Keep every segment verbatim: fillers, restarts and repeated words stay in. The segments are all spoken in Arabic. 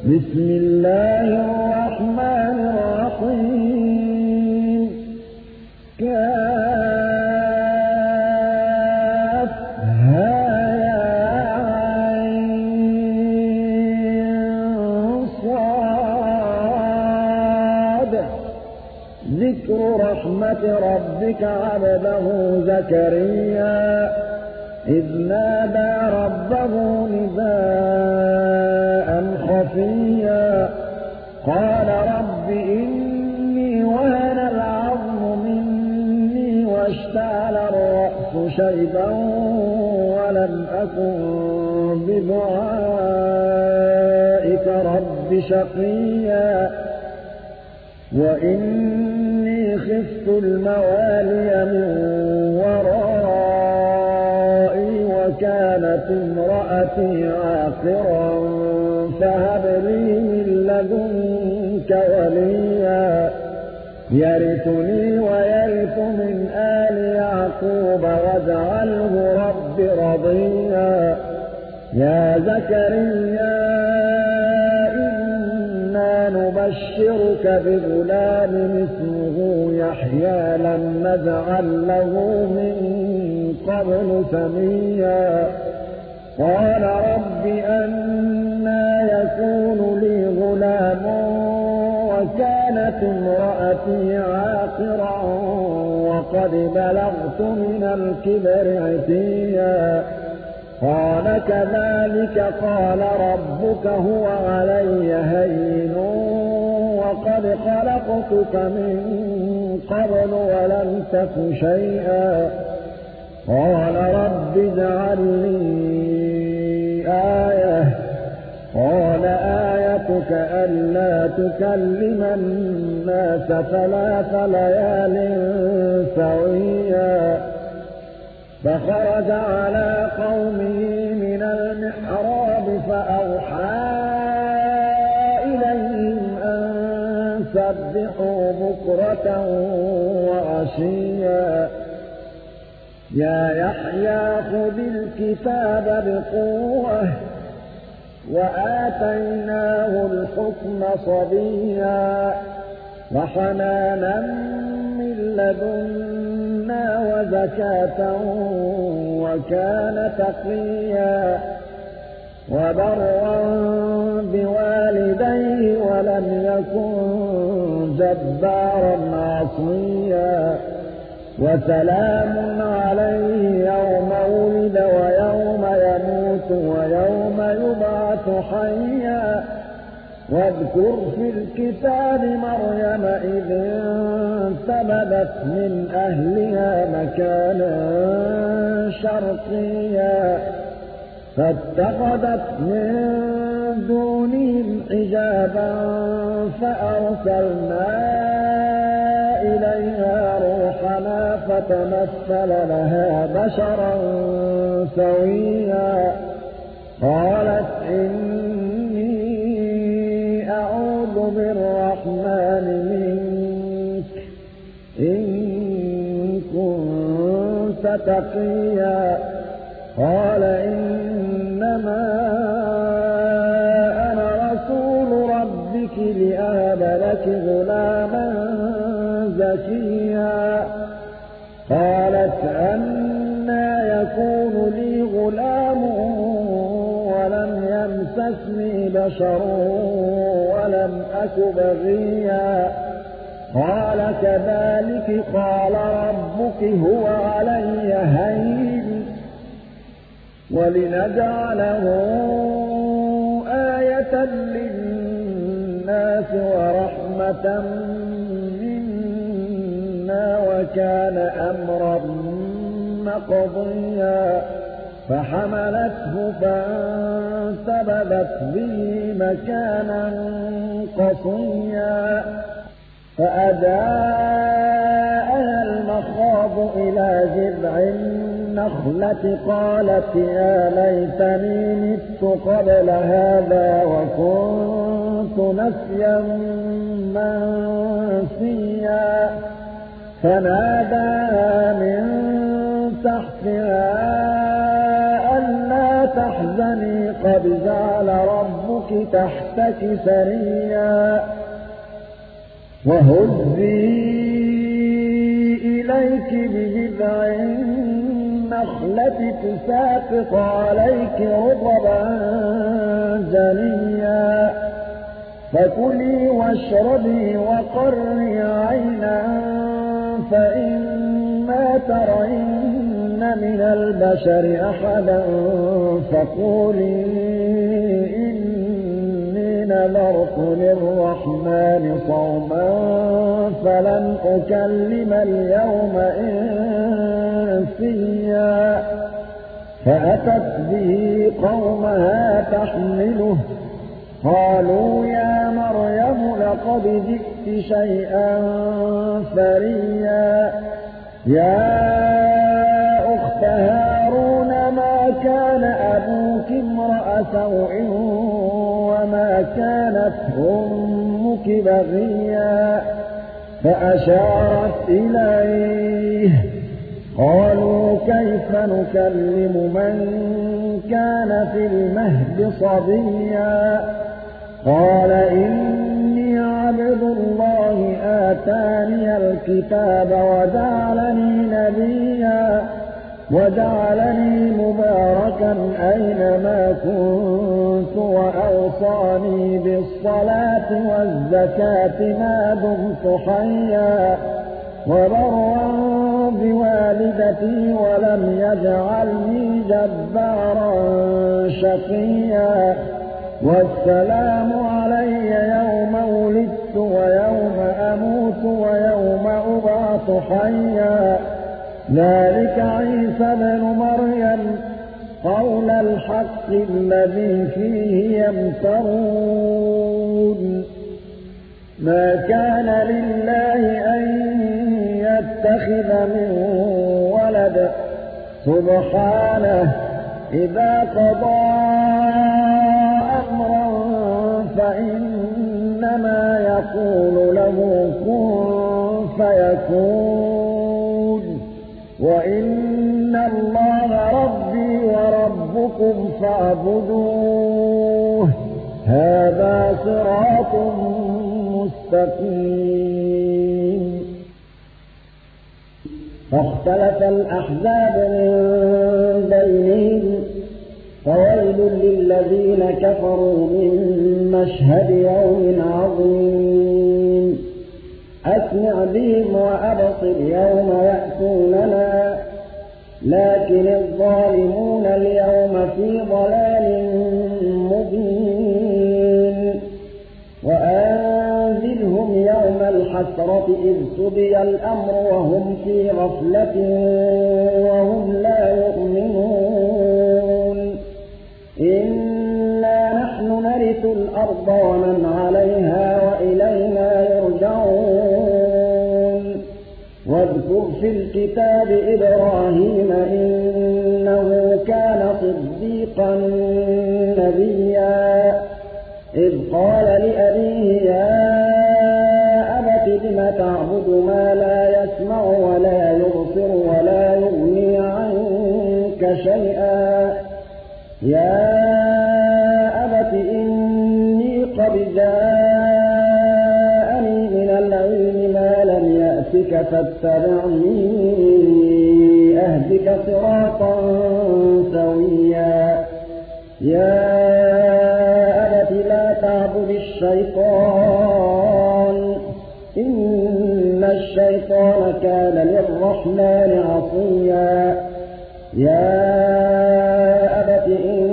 بسم الله الرحمن الرحيم كافها يا عين صاد ذكر رحمة ربك عبده زكريا إذ نادى ربه نداء خفيا قال رب إني وهن العظم مني واشتعل الرأس شيبا ولم أكن بدعائك رب شقيا وإني خفت الموالي من ورائي وكانت امرأتي عاقرا فهب لي من لدنك وليا يرثني ويرث من آل يعقوب واجعله رب رضيا يا زكريا إنا نبشرك بغلام اسمه يحيى لم نجعل له من قبل سميا قال رب أنى يكون لي غلام وكانت امرأتي عاقرا وقد بلغت من الكبر عتيا قال كذلك قال ربك هو علي هين وقد خلقتك من قبل ولم تك شيئا قال رب اجعل لي آية قال آيتك ألا تكلم الناس ثلاث ليال سويا فخرج على قومه من المحراب فأوحى إليهم أن سبحوا بكرة وعشيا يا يحيى خذ الكتاب بقوة وآتيناه الحكم صبيا وحنانا من لدنا وزكاة وكان تقيا وبرا بوالديه ولم يكن جبارا عصيا وسلام عليه يوم ولد ويوم يموت ويوم يبعث حيا واذكر في الكتاب مريم إذ انتبذت من أهلها مكانا شرقيا فاتخذت من دونهم حجابا فأرسلنا إليها روحنا فتمثل لها بشرا سويا قالت إني أعوذ بالرحمن منك إن كنت تقيا قال إنما أنا رسول ربك لأهب لك غلاما زكيا قالت أنى يكون لي غلام ولم يمسسني بشر ولم أك بغيا قال كذلك قال ربك هو علي هين ولنجعله آية للناس ورحمة منا وكان أمرا مقضيا فحملته فانتبذت به مكانا قصيا فأجاءها المخاض إلى جذع النخلة قالت يا ليتني مت قبل هذا وكنت نسيا منسيا فناداها من تحتها ألا تحزني قد جعل ربك أخاك تحتك سريا وهزي إليك بجذع النخلة تساقط عليك رطبا جنيا فكلي واشربي وقري عينا فإما ترين من البشر أحدا فقولي إني نذرت للرحمن صوما فلن أكلم اليوم إنسيا فأتت به قومها تحمله قالوا يا مريم لقد جئت شيئا فريا يا أخت هارون ما كان أبوك امرأ سوء وما كانت أمك بغيا فأشارت إليه قالوا كيف نكلم من كان في المهد صبيا قال إني عبد الله آتاني الكتاب وجعلني نبيا وجعلني مباركا أينما كنت وأوصاني بالصلاة والزكاة ما دمت حيا وبرا بوالدتي ولم يجعلني جبارا شقيا والسلام علي يوم ولدت ويوم أموت ويوم أبعث حيا ذلك عيسى بن مريم قول الحق الذي فيه يمترون ما كان لله أن يتخذ من ولد سبحانه إذا قضى أمرا فإنما يقول له كن فيكون وإن الله ربي وربكم فاعبدوه هذا صراط مستقيم فاختلف الأحزاب من بينهم فويل للذين كفروا من مشهد يوم عظيم أسمع بهم وأبصر يوم يأتوننا لكن الظالمون اليوم في ضلال مبين وأنذرهم يوم الحسرة إذ قضي الأمر وهم في غفلة وهم لا يؤمنون إنا نحن نرث الأرض ومن عليها وإلينا يرجعون واذكر في الكتاب إبراهيم إنه كان صديقا نبيا إذ قال لأبيه يا أبت لم تعبد ما لا يسمع ولا يبصر ولا يغني عنك شيئا يا أبت إني قد جاءني من العلم ما لم يأتك فاتبعني أهدك صراطا سويا يا أبت لا تعبد الشيطان إن الشيطان كان للرحمن عصيا يا أبت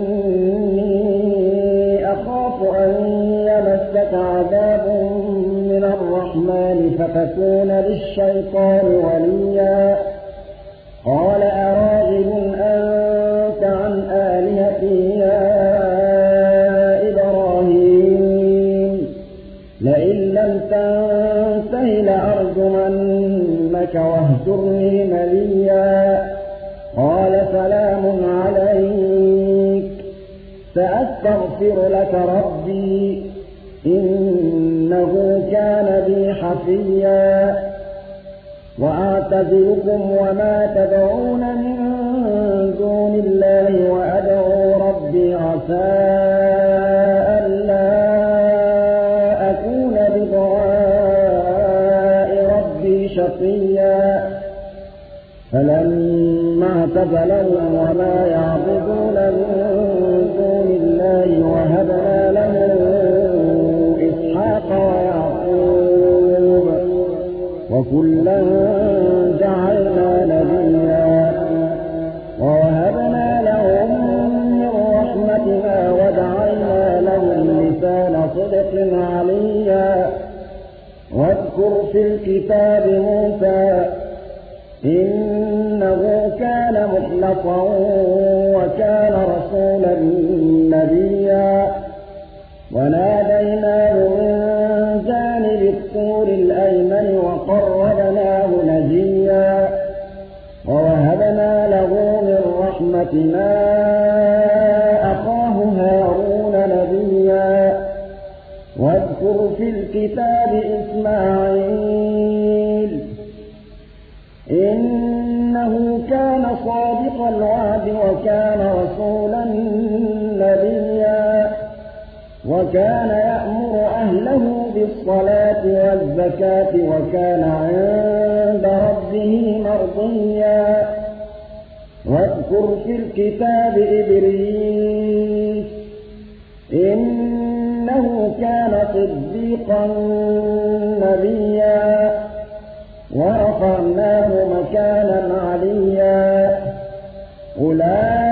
إني أخاف أن يمسك عذاب من الرحمن فتكون للشيطان وليا قال أراغب أنت عن آلهتي يا إبراهيم لئن لم تنته لأرجمنك واهجرني مليا قال سلام عليك سأستغفر لك ربي إنه كان بي حفيا وأعتزلكم وما تدعون من دون الله وأدعو ربي عسى ألا نصيا فلما اعتزلهم وما يعبدون من دون الله وهبنا له إسحاق ويعقوب وكلا جعلنا نبيا ووهبنا لهم من رحمتنا وجعلنا لهم لسان صدق عليا واذكر في الكتاب موسى إنه كان مخلصا وكان رسولا نبيا وناديناه من جانب الطور الأيمن وقربناه نجيا ووهبنا له من رحمتنا أخاه هارون نبيا واذكر في الكتاب إسماعيل إنه كان صادق الوعد وكان رسولا نبيا وكان يأمر أهله بالصلاة والزكاة وكان عند ربه مرضيا واذكر في الكتاب إدريس إنه كان صديقا نبيا ورفعناه مكانا عليا أولئك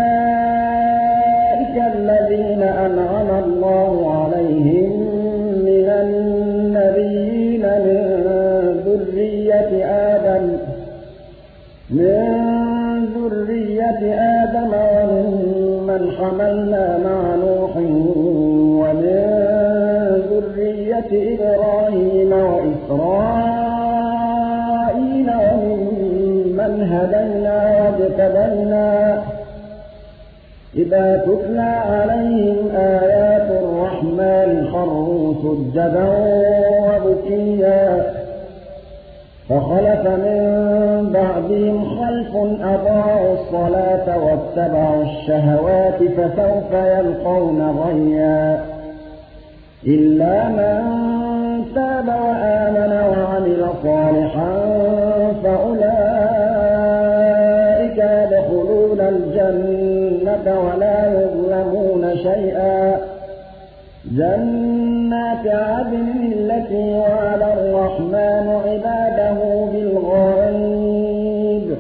الذين أنعم الله عليهم من النبيين من ذرية آدم من ذرية آدم وممن حملنا مع نوح ومن ذرية إبراهيم وإسرائيل وممن هدينا واجتبينا إذا تتلى عليهم آيات الرحمن خروا سجدا وبكيا فخلف من بعدهم خلف أضاعوا الصلاة واتبعوا الشهوات فسوف يلقون غيا إلا من تاب وآمن وعمل صالحا فأولئك يدخلون الجنة ولا يظلمون شيئا جنات عدن التي وعد الرحمن عباده بالغيب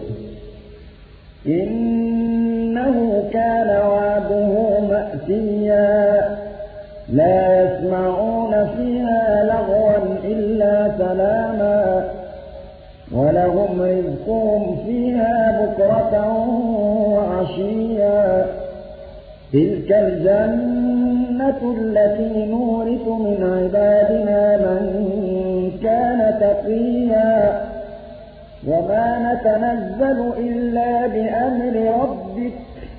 إنه كان وعده مأتيا لا يسمعون فيها لغوا إلا سلاما ولهم رزقهم فيها بكرة وعشيا تلك الجنة التي نورث من عبادنا من كان تقيا وما نتنزل إلا بأمر ربك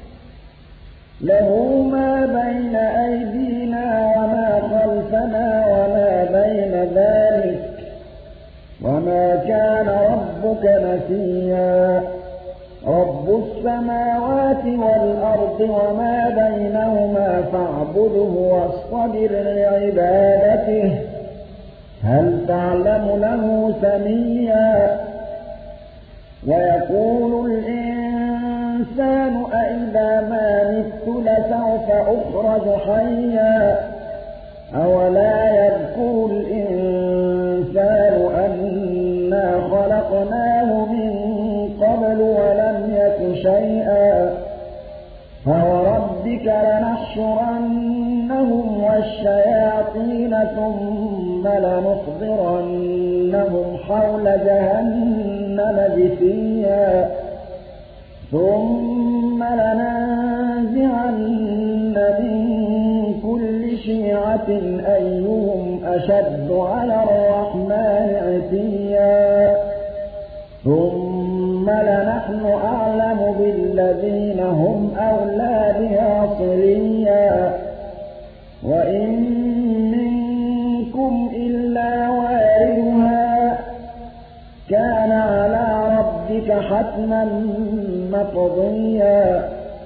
له ما بين أيدينا وما خلفنا وما بين ذلك وما كان ربك نسيا رب السماوات والأرض وما بينهما فاعبده واصطبر لعبادته هل تعلم له سميا ويقول الإنسان أإذا ما مت لسوف أخرج حيا أولا يذكر الإنسان أنا خلقناه من قبل ولم يك شيئا فوربك لنحشرنهم والشياطين ثم لنحضرنهم حول جهنم جثيا ثم لننزعن من كل شيعة أيهم أشد على الرحمن عتيا ثم لنحن أعلم بالذين هم أولى بها صليا وإن منكم إلا واردها كان على ربك حتما مقضيا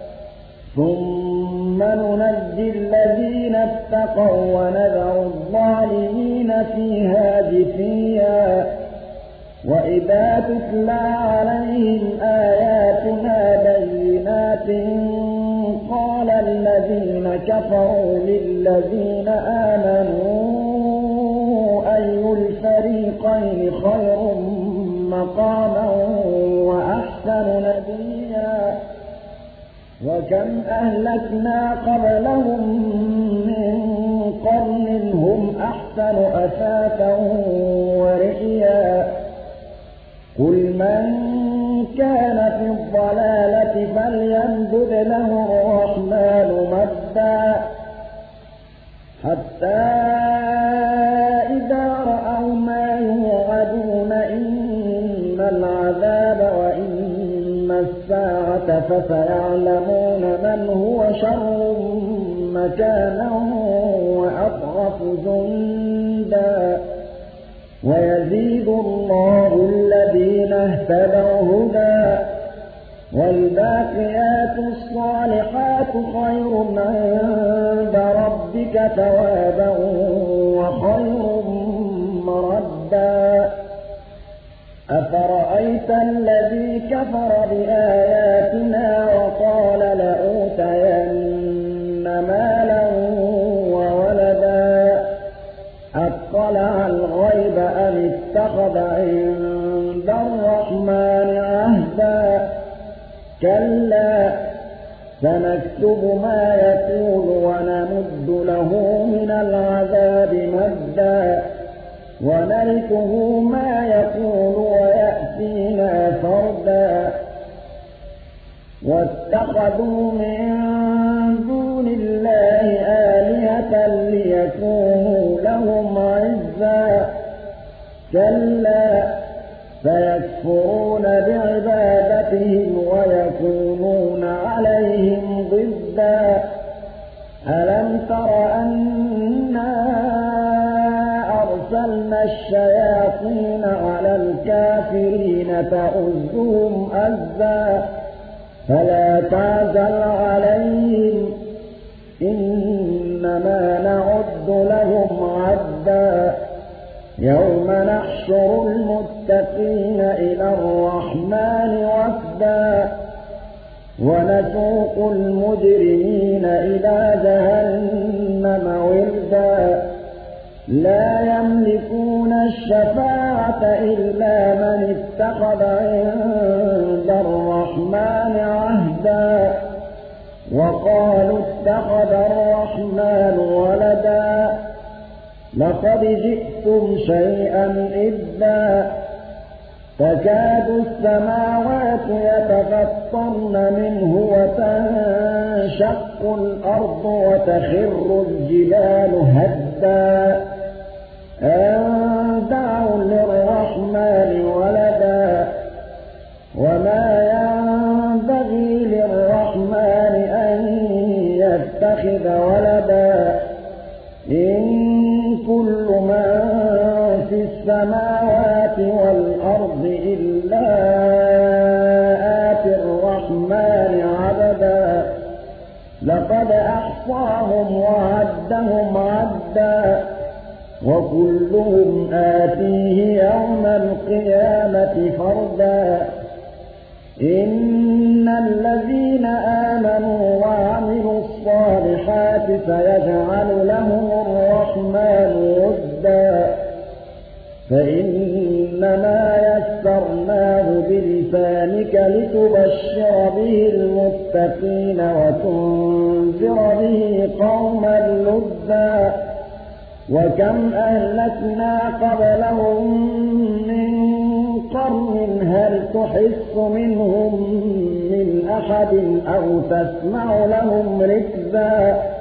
ثم ننجي الذين اتقوا ونذر الظالمين فيها جثيا وإذ وإذا تتلى عليهم آياتنا بينات قال الذين كفروا للذين آمنوا أي الفريقين خير مقاما وأحسن نديا وكم أهلكنا قبلهم من قرن هم أحسن أثاثا ورئيا قل من كان في الضلالة فليمدد له الرحمن مدا حتى إذا رأوا ما يوعدون إما العذاب وإما الساعة فسيعلمون من هو شر مكانا وأضعف جندا ويزيد الله الذين اهتدوا هدى والباقيات الصالحات خير عند ربك ثوابا وخير مردا أفرأيت الذي كفر بآياتنا وقال لأوتين مالا وولدا أطلع الغيب أم اتخذ عند الرحمن عهدا كلا سنكتب ما يقول ونمد له من العذاب مدا ونرثه ما يقول ويأتينا فردا واتخذوا من دون الله آلهة ليكونوا لهم عزا كلا سيكفرون بعبادتهم ويكونون عليهم ضدا ألم تر أنا أرسلنا الشياطين على الكافرين تؤزهم أزا فلا تعزل عليهم إنما نعد لهم عدا يوم نحشر المتقين إلى الرحمن وفدا ونسوق المجرمين إلى جهنم وردا لا يملكون الشفاعة إلا من اتخذ عند الرحمن عهدا وقالوا اتخذ الرحمن ولدا لقد جئتم شيئا إدا تكاد السماوات يتفطرن منه وتنشق الأرض وتخر الجبال هدا أن دعوا للرحمن ولدا وما ينبغي للرحمن أن يتخذ ولدا إن كل من في السماوات والأرض إلا آتي الرحمن عبدا لقد أحصاهم وعدهم عدا وكلهم آتيه يوم القيامة فردا إن الذين آمنوا وعملوا الصالحات سيجعل لهم الرحمن ودا فإنما يسرناه بلسانك لتبشر به المتقين وتنذر به قوما لدا وكم أهلكنا قبلهم من قرن هل تحس منهم من أحد أو تسمع لهم ركزا